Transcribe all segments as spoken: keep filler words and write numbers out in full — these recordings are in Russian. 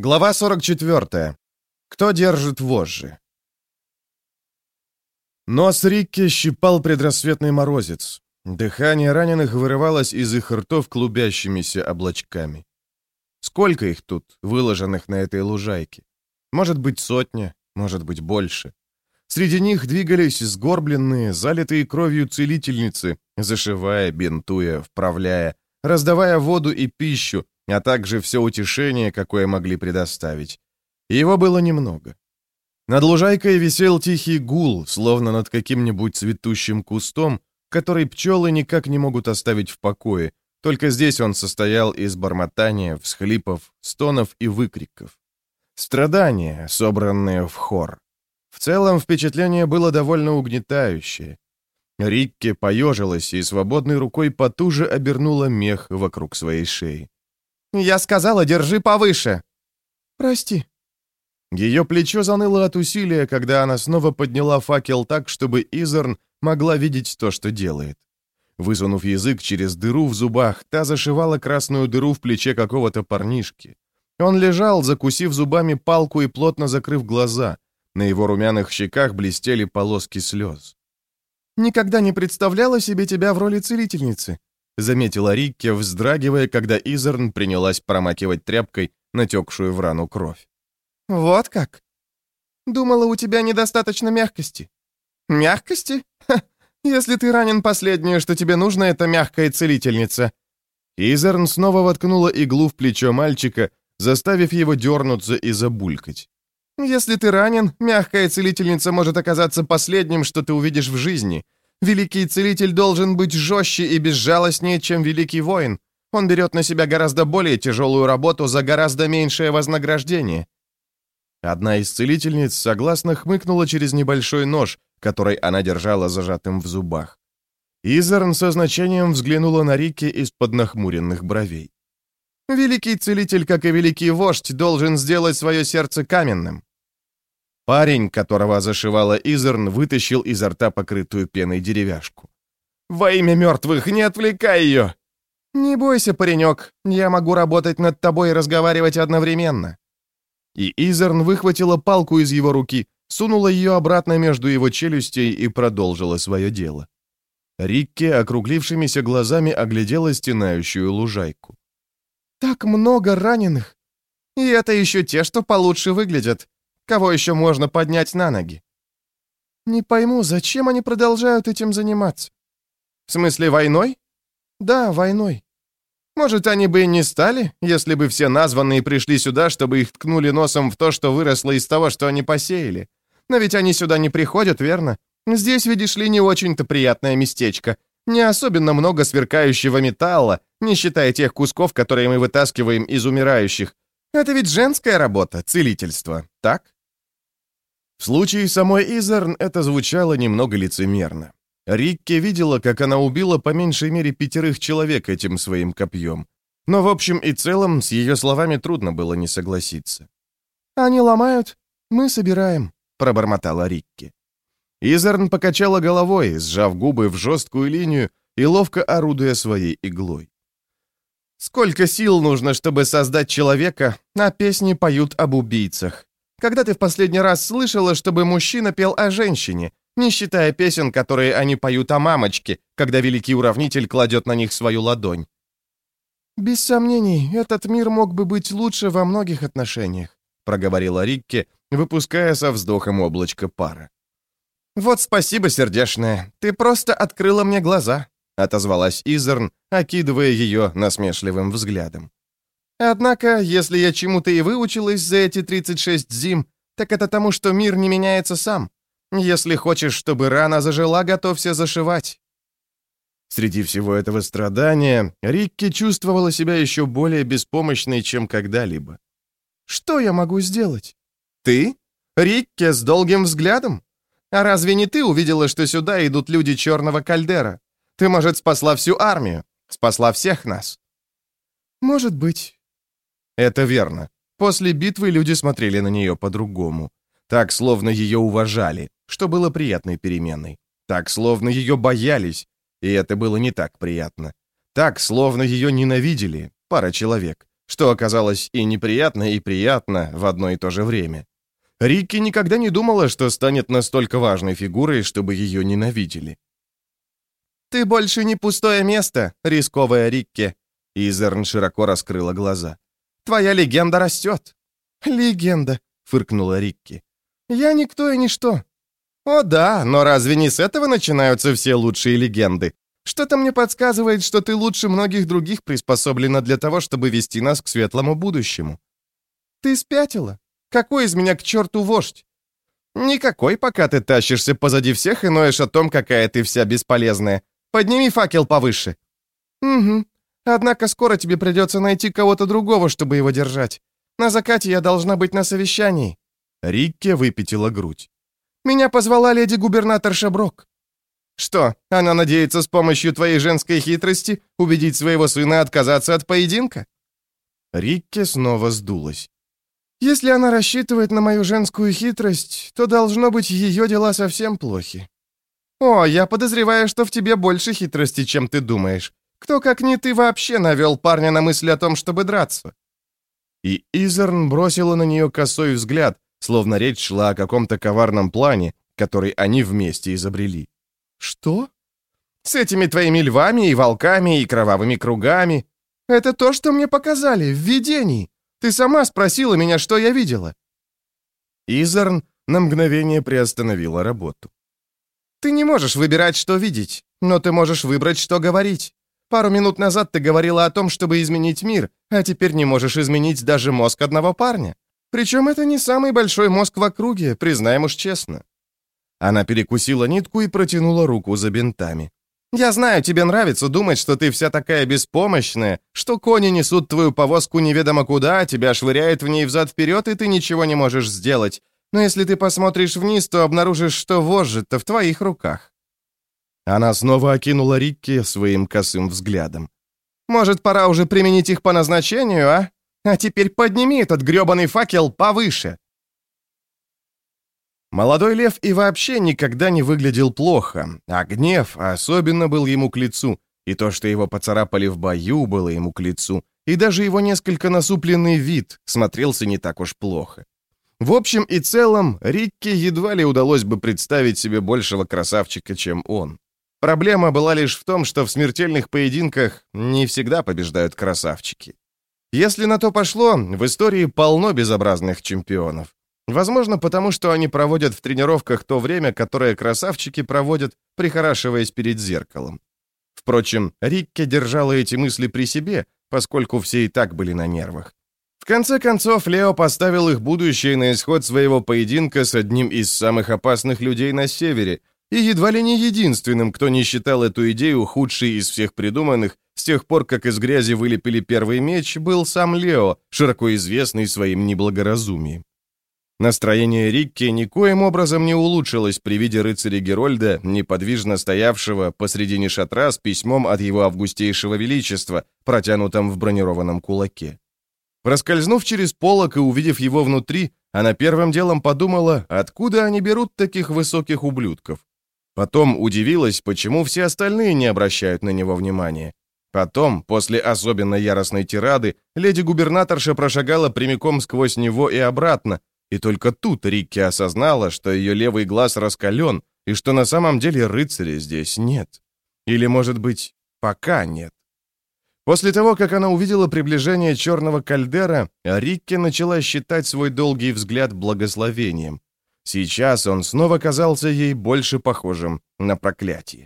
Глава сорок четвёртая. Кто держит вожжи? Нос Рикки щипал предрассветный морозец. Дыхание раненых вырывалось из их ртов клубящимися облачками. Сколько их тут, выложенных на этой лужайке? Может быть, сотня, может быть, больше. Среди них двигались сгорбленные, залитые кровью целительницы, зашивая, бинтуя, вправляя, раздавая воду и пищу, а также все утешение, какое могли предоставить. Его было немного. Над лужайкой висел тихий гул, словно над каким-нибудь цветущим кустом, который пчелы никак не могут оставить в покое, только здесь он состоял из бормотания, всхлипов, стонов и выкриков. Страдания, собранные в хор. В целом впечатление было довольно угнетающее. Рикки поежилась и свободной рукой потуже обернула мех вокруг своей шеи. «Я сказала, держи повыше!» «Прости». Ее плечо заныло от усилия, когда она снова подняла факел так, чтобы Изерн могла видеть то, что делает. Высунув язык через дыру в зубах, та зашивала красную дыру в плече какого-то парнишки. Он лежал, закусив зубами палку и плотно закрыв глаза. На его румяных щеках блестели полоски слез. «Никогда не представляла себе тебя в роли целительницы», — заметила Рикки, вздрагивая, когда Изерн принялась промакивать тряпкой натекшую в рану кровь. «Вот как? Думала, у тебя недостаточно мягкости». «Мягкости? Ха! Если ты ранен, последнее, что тебе нужно, это мягкая целительница». Изерн снова воткнула иглу в плечо мальчика, заставив его дернуться и забулькать. «Если ты ранен, мягкая целительница может оказаться последним, что ты увидишь в жизни. Великий целитель должен быть жестче и безжалостнее, чем великий воин. Он берет на себя гораздо более тяжелую работу за гораздо меньшее вознаграждение». Одна из целительниц согласно хмыкнула через небольшой нож, который она держала зажатым в зубах. Изерн со значением взглянула на Рикки из-под нахмуренных бровей. «Великий целитель, как и великий вождь, должен сделать свое сердце каменным». Парень, которого зашивала Изерн, вытащил изо рта покрытую пеной деревяшку. «Во имя мертвых, не отвлекай ее!» «Не бойся, паренек, я могу работать над тобой и разговаривать одновременно». И Изерн выхватила палку из его руки, сунула ее обратно между его челюстей и продолжила свое дело. Рикки округлившимися глазами оглядела стенающую лужайку. «Так много раненых! И это еще те, что получше выглядят. Кого еще можно поднять на ноги?» «Не пойму, зачем они продолжают этим заниматься?» «В смысле, войной?» «Да, войной. Может, они бы и не стали, если бы все названные пришли сюда, чтобы их ткнули носом в то, что выросло из того, что они посеяли. Но ведь они сюда не приходят, верно? Здесь, видишь ли, не очень-то приятное местечко. Не особенно много сверкающего металла, не считая тех кусков, которые мы вытаскиваем из умирающих. Это ведь женская работа, целительство, так?» В случае самой Изерн это звучало немного лицемерно. Рикки видела, как она убила по меньшей мере пятерых человек этим своим копьем. Но в общем и целом с ее словами трудно было не согласиться. «Они ломают, мы собираем», — пробормотала Рикки. Изерн покачала головой, сжав губы в жесткую линию и ловко орудуя своей иглой. «Сколько сил нужно, чтобы создать человека, а песни поют об убийцах. Когда ты в последний раз слышала, чтобы мужчина пел о женщине, не считая песен, которые они поют о мамочке, когда великий уравнитель кладет на них свою ладонь?» «Без сомнений, этот мир мог бы быть лучше во многих отношениях», проговорила Рикки, выпуская со вздохом облачко пара. «Вот спасибо, сердечная, ты просто открыла мне глаза», отозвалась Изерн, окидывая ее насмешливым взглядом. «Однако, если я чему-то и выучилась за эти тридцать шесть зим, так это тому, что мир не меняется сам. Если хочешь, чтобы рана зажила, готовься зашивать». Среди всего этого страдания Рикки чувствовала себя еще более беспомощной, чем когда-либо. «Что я могу сделать?» «Ты? Рикки с долгим взглядом? А разве не ты увидела, что сюда идут люди черного кальдера? Ты, может, спасла всю армию, спасла всех нас?» «Может быть». Это верно. После битвы люди смотрели на нее по-другому. Так, словно ее уважали, что было приятной переменой. Так, словно ее боялись, и это было не так приятно. Так, словно ее ненавидели, пара человек, что оказалось и неприятно, и приятно в одно и то же время. Рикки никогда не думала, что станет настолько важной фигурой, чтобы ее ненавидели. «Ты больше не пустое место, рисковая Рикки», — Изерн широко раскрыла глаза. «Твоя легенда растет». «Легенда», — фыркнула Рикки. «Я никто и ничто». «О да, но разве не с этого начинаются все лучшие легенды? Что-то мне подсказывает, что ты лучше многих других приспособлена для того, чтобы вести нас к светлому будущему». «Ты спятила? Какой из меня к черту вождь?» «Никакой, пока ты тащишься позади всех и ноешь о том, какая ты вся бесполезная. Подними факел повыше». «Угу. Однако скоро тебе придется найти кого-то другого, чтобы его держать. На закате я должна быть на совещании». Рикки выпятила грудь. «Меня позвала леди-губернаторша Брок». «Что, она надеется с помощью твоей женской хитрости убедить своего сына отказаться от поединка?» Рикки снова сдулась. «Если она рассчитывает на мою женскую хитрость, то, должно быть, ее дела совсем плохи». «О, я подозреваю, что в тебе больше хитрости, чем ты думаешь. Кто, как не ты, вообще навел парня на мысль о том, чтобы драться?» И Изерн бросила на нее косой взгляд, словно речь шла о каком-то коварном плане, который они вместе изобрели. «Что?» «С этими твоими львами и волками и кровавыми кругами. Это то, что мне показали в видении. Ты сама спросила меня, что я видела». Изерн на мгновение приостановила работу. «Ты не можешь выбирать, что видеть, но ты можешь выбрать, что говорить. Пару минут назад ты говорила о том, чтобы изменить мир, а теперь не можешь изменить даже мозг одного парня. Причем это не самый большой мозг в округе, признаем уж честно». Она перекусила нитку и протянула руку за бинтами. «Я знаю, тебе нравится думать, что ты вся такая беспомощная, что кони несут твою повозку неведомо куда, тебя швыряет в ней взад-вперед, и ты ничего не можешь сделать. Но если ты посмотришь вниз, то обнаружишь, что вожжи-то в твоих руках». Она снова окинула Рикки своим косым взглядом. «Может, пора уже применить их по назначению, а? А теперь подними этот грёбаный факел повыше». Молодой лев и вообще никогда не выглядел плохо, а гнев особенно был ему к лицу, и то, что его поцарапали в бою, было ему к лицу, и даже его несколько насупленный вид смотрелся не так уж плохо. В общем и целом, Рикке едва ли удалось бы представить себе большего красавчика, чем он. Проблема была лишь в том, что в смертельных поединках не всегда побеждают красавчики. Если на то пошло, в истории полно безобразных чемпионов. Возможно, потому что они проводят в тренировках то время, которое красавчики проводят, прихорашиваясь перед зеркалом. Впрочем, Рикке держала эти мысли при себе, поскольку все и так были на нервах. В конце концов, Лео поставил их будущее на исход своего поединка с одним из самых опасных людей на севере, и едва ли не единственным, кто не считал эту идею худшей из всех придуманных, с тех пор, как из грязи вылепили первый меч, был сам Лео, широко известный своим неблагоразумием. Настроение Рикки никоим образом не улучшилось при виде рыцаря Герольда, неподвижно стоявшего посредине шатра с письмом от его августейшего величества, протянутым в бронированном кулаке. Проскользнув через полог и увидев его внутри, она первым делом подумала, откуда они берут таких высоких ублюдков. Потом удивилась, почему все остальные не обращают на него внимания. Потом, после особенно яростной тирады, леди-губернаторша прошагала прямиком сквозь него и обратно, и только тут Рикки осознала, что ее левый глаз раскален, и что на самом деле рыцаря здесь нет. Или, может быть, пока нет. После того, как она увидела приближение черного кальдера, Рикки начала считать свой долгий взгляд благословением. Сейчас он снова казался ей больше похожим на проклятие.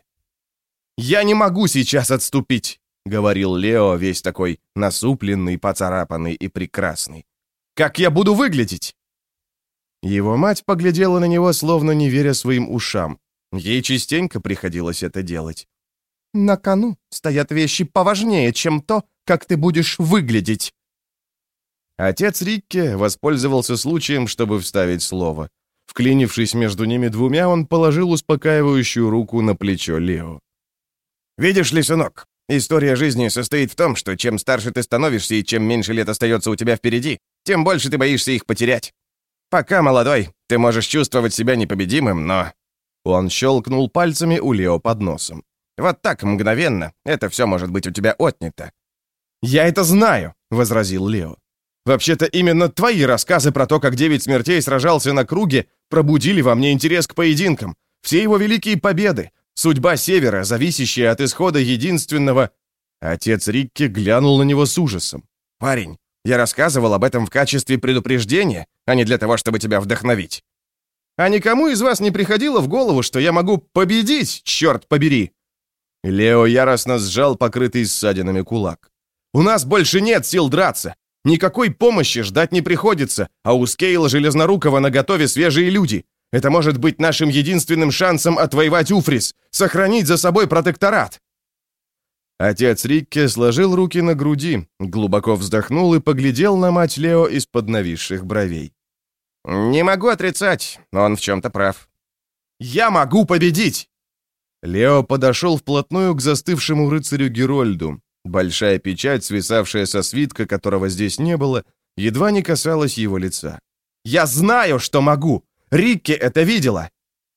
«Я не могу сейчас отступить», — говорил Лео, весь такой насупленный, поцарапанный и прекрасный. «Как я буду выглядеть?» Его мать поглядела на него, словно не веря своим ушам. Ей частенько приходилось это делать. «На кону стоят вещи поважнее, чем то, как ты будешь выглядеть». Отец Рикки воспользовался случаем, чтобы вставить слово. Вклинившись между ними двумя, он положил успокаивающую руку на плечо Лео. «Видишь ли, сынок, история жизни состоит в том, что чем старше ты становишься и чем меньше лет остается у тебя впереди, тем больше ты боишься их потерять. Пока молодой, ты можешь чувствовать себя непобедимым, но...» Он щелкнул пальцами у Лео под носом. «Вот так, мгновенно, это все может быть у тебя отнято». «Я это знаю», — возразил Лео. «Вообще-то именно твои рассказы про то, как девять смертей сражался на круге, пробудили во мне интерес к поединкам. Все его великие победы, судьба Севера, зависящая от исхода единственного...» Отец Рикки глянул на него с ужасом. «Парень, я рассказывал об этом в качестве предупреждения, а не для того, чтобы тебя вдохновить. А никому из вас не приходило в голову, что я могу победить, черт побери?» Лео яростно сжал покрытый ссадинами кулак. «У нас больше нет сил драться. Никакой помощи ждать не приходится, а у Скейла Железнорукова наготове свежие люди. Это может быть нашим единственным шансом отвоевать Уфрис, сохранить за собой протекторат». Отец Рикки сложил руки на груди, глубоко вздохнул и поглядел на мать Лео из-под нависших бровей. «Не могу отрицать, но он в чем-то прав. Я могу победить!» Лео подошел вплотную к застывшему рыцарю Герольду. Большая печать, свисавшая со свитка, которого здесь не было, едва не касалась его лица. «Я знаю, что могу! Рикки это видела!»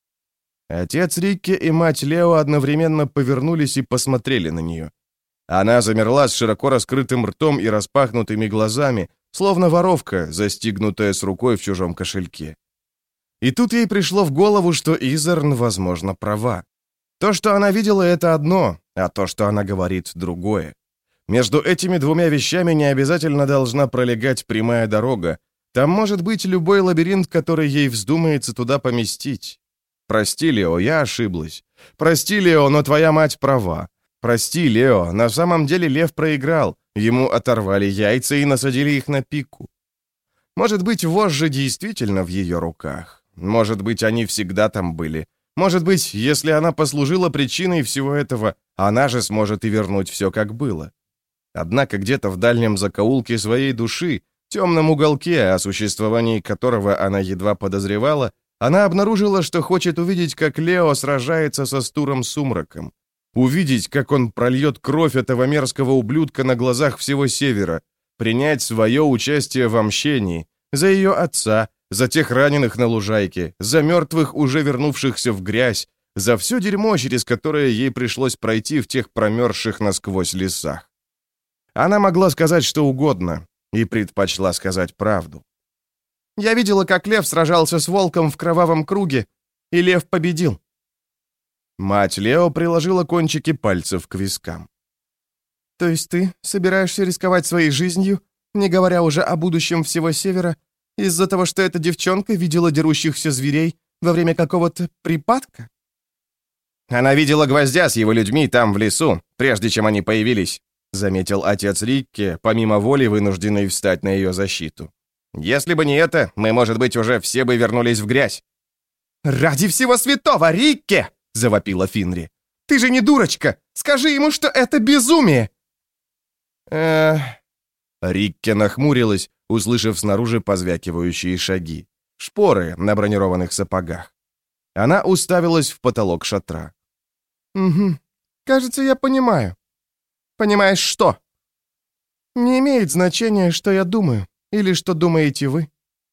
Отец Рикки и мать Лео одновременно повернулись и посмотрели на нее. Она замерла с широко раскрытым ртом и распахнутыми глазами, словно воровка, застигнутая с рукой в чужом кошельке. И тут ей пришло в голову, что Изерн, возможно, права. То, что она видела, это одно, а то, что она говорит, другое. Между этими двумя вещами не обязательно должна пролегать прямая дорога. Там может быть любой лабиринт, который ей вздумается туда поместить. Прости, Лео, я ошиблась. Прости, Лео, но твоя мать права. Прости, Лео, на самом деле лев проиграл. Ему оторвали яйца и насадили их на пику. Может быть, вожжи действительно в ее руках. Может быть, они всегда там были. Может быть, если она послужила причиной всего этого, она же сможет и вернуть все, как было. Однако где-то в дальнем закоулке своей души, темном уголке, о существовании которого она едва подозревала, она обнаружила, что хочет увидеть, как Лео сражается со Стуром Сумраком. Увидеть, как он прольет кровь этого мерзкого ублюдка на глазах всего Севера, принять свое участие в омщении, за ее отца, за тех раненых на лужайке, за мертвых, уже вернувшихся в грязь, за все дерьмо, через которое ей пришлось пройти в тех промерзших насквозь лесах. Она могла сказать что угодно и предпочла сказать правду. «Я видела, как лев сражался с волком в кровавом круге, и лев победил». Мать Лео приложила кончики пальцев к вискам. «То есть ты собираешься рисковать своей жизнью, не говоря уже о будущем всего Севера, из-за того, что эта девчонка видела дерущихся зверей во время какого-то припадка?» «Она видела гвоздя с его людьми там, в лесу, прежде чем они появились», заметил отец Рикки, помимо воли вынужденный встать на ее защиту. «Если бы не это, мы, может быть, уже все бы вернулись в грязь». «Ради всего святого, Рикки!» — завопила Финри. «Ты же не дурочка! Скажи ему, что это безумие!» «Эх...» Рикки нахмурилась, услышав снаружи позвякивающие шаги. Шпоры на бронированных сапогах. Она уставилась в потолок шатра. «Угу. Кажется, я понимаю». «Понимаешь что?» «Не имеет значения, что я думаю, или что думаете вы».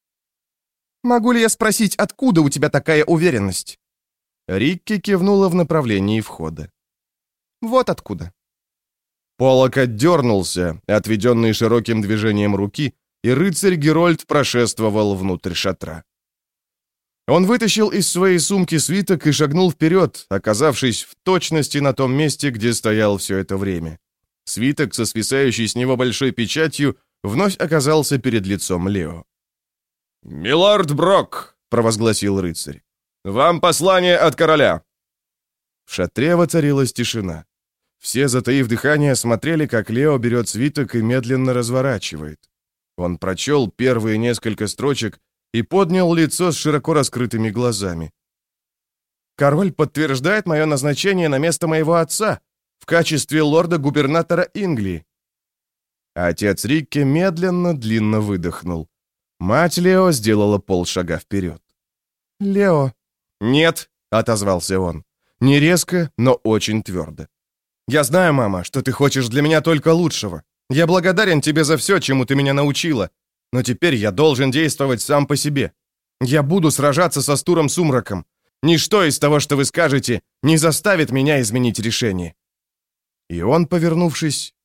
«Могу ли я спросить, откуда у тебя такая уверенность?» Рикки кивнула в направлении входа. «Вот откуда». Полок отдернулся, отведенный широким движением руки, и рыцарь Герольд прошествовал внутрь шатра. Он вытащил из своей сумки свиток и шагнул вперед, оказавшись в точности на том месте, где стоял все это время. Свиток со свисающей с него большой печатью вновь оказался перед лицом Лео. «Милорд Брок», — провозгласил рыцарь, — «вам послание от короля». В шатре воцарилась тишина. Все, затаив дыхание, смотрели, как Лео берет свиток и медленно разворачивает. Он прочел первые несколько строчек и поднял лицо с широко раскрытыми глазами. «Король подтверждает мое назначение на место моего отца в качестве лорда-губернатора Инглии». Отец Рикки медленно, длинно выдохнул. Мать Лео сделала полшага вперед. «Лео...» «Нет», — отозвался он. Не резко, но очень твердо. «Я знаю, мама, что ты хочешь для меня только лучшего. Я благодарен тебе за все, чему ты меня научила. Но теперь я должен действовать сам по себе. Я буду сражаться со Стуром Сумраком. Ничто из того, что вы скажете, не заставит меня изменить решение». И он, повернувшись,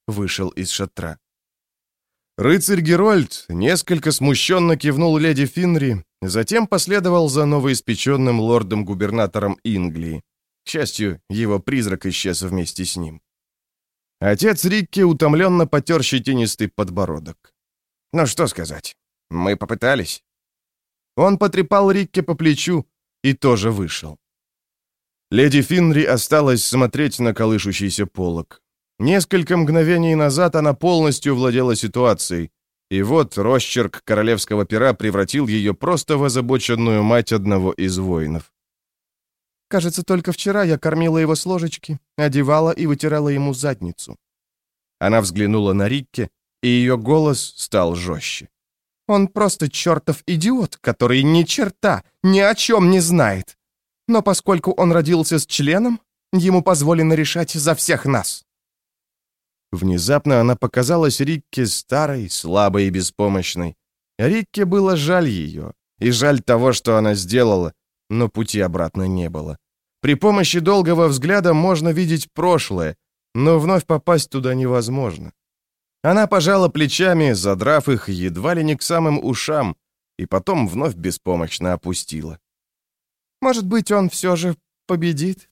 вышел из шатра. Рыцарь Герольд несколько смущенно кивнул леди Финри, затем последовал за новоиспеченным лордом-губернатором Инглии. К счастью, его призрак исчез вместе с ним. Отец Рикки утомленно потер щетинистый подбородок. «Ну что сказать, мы попытались». Он потрепал Рикки по плечу и тоже вышел. Леди Финри осталась смотреть на колышущийся полог. Несколько мгновений назад она полностью владела ситуацией, и вот росчерк королевского пера превратил ее просто в озабоченную мать одного из воинов. «Кажется, только вчера я кормила его с ложечки, одевала и вытирала ему задницу». Она взглянула на Рикки, и ее голос стал жестче. «Он просто чертов идиот, который ни черта, ни о чем не знает. Но поскольку он родился с членом, ему позволено решать за всех нас». Внезапно она показалась Рикке старой, слабой и беспомощной. Рикке было жаль ее, и жаль того, что она сделала, но пути обратно не было. При помощи долгого взгляда можно видеть прошлое, но вновь попасть туда невозможно. Она пожала плечами, задрав их едва ли не к самым ушам, и потом вновь беспомощно опустила. «Может быть, он все же победит?»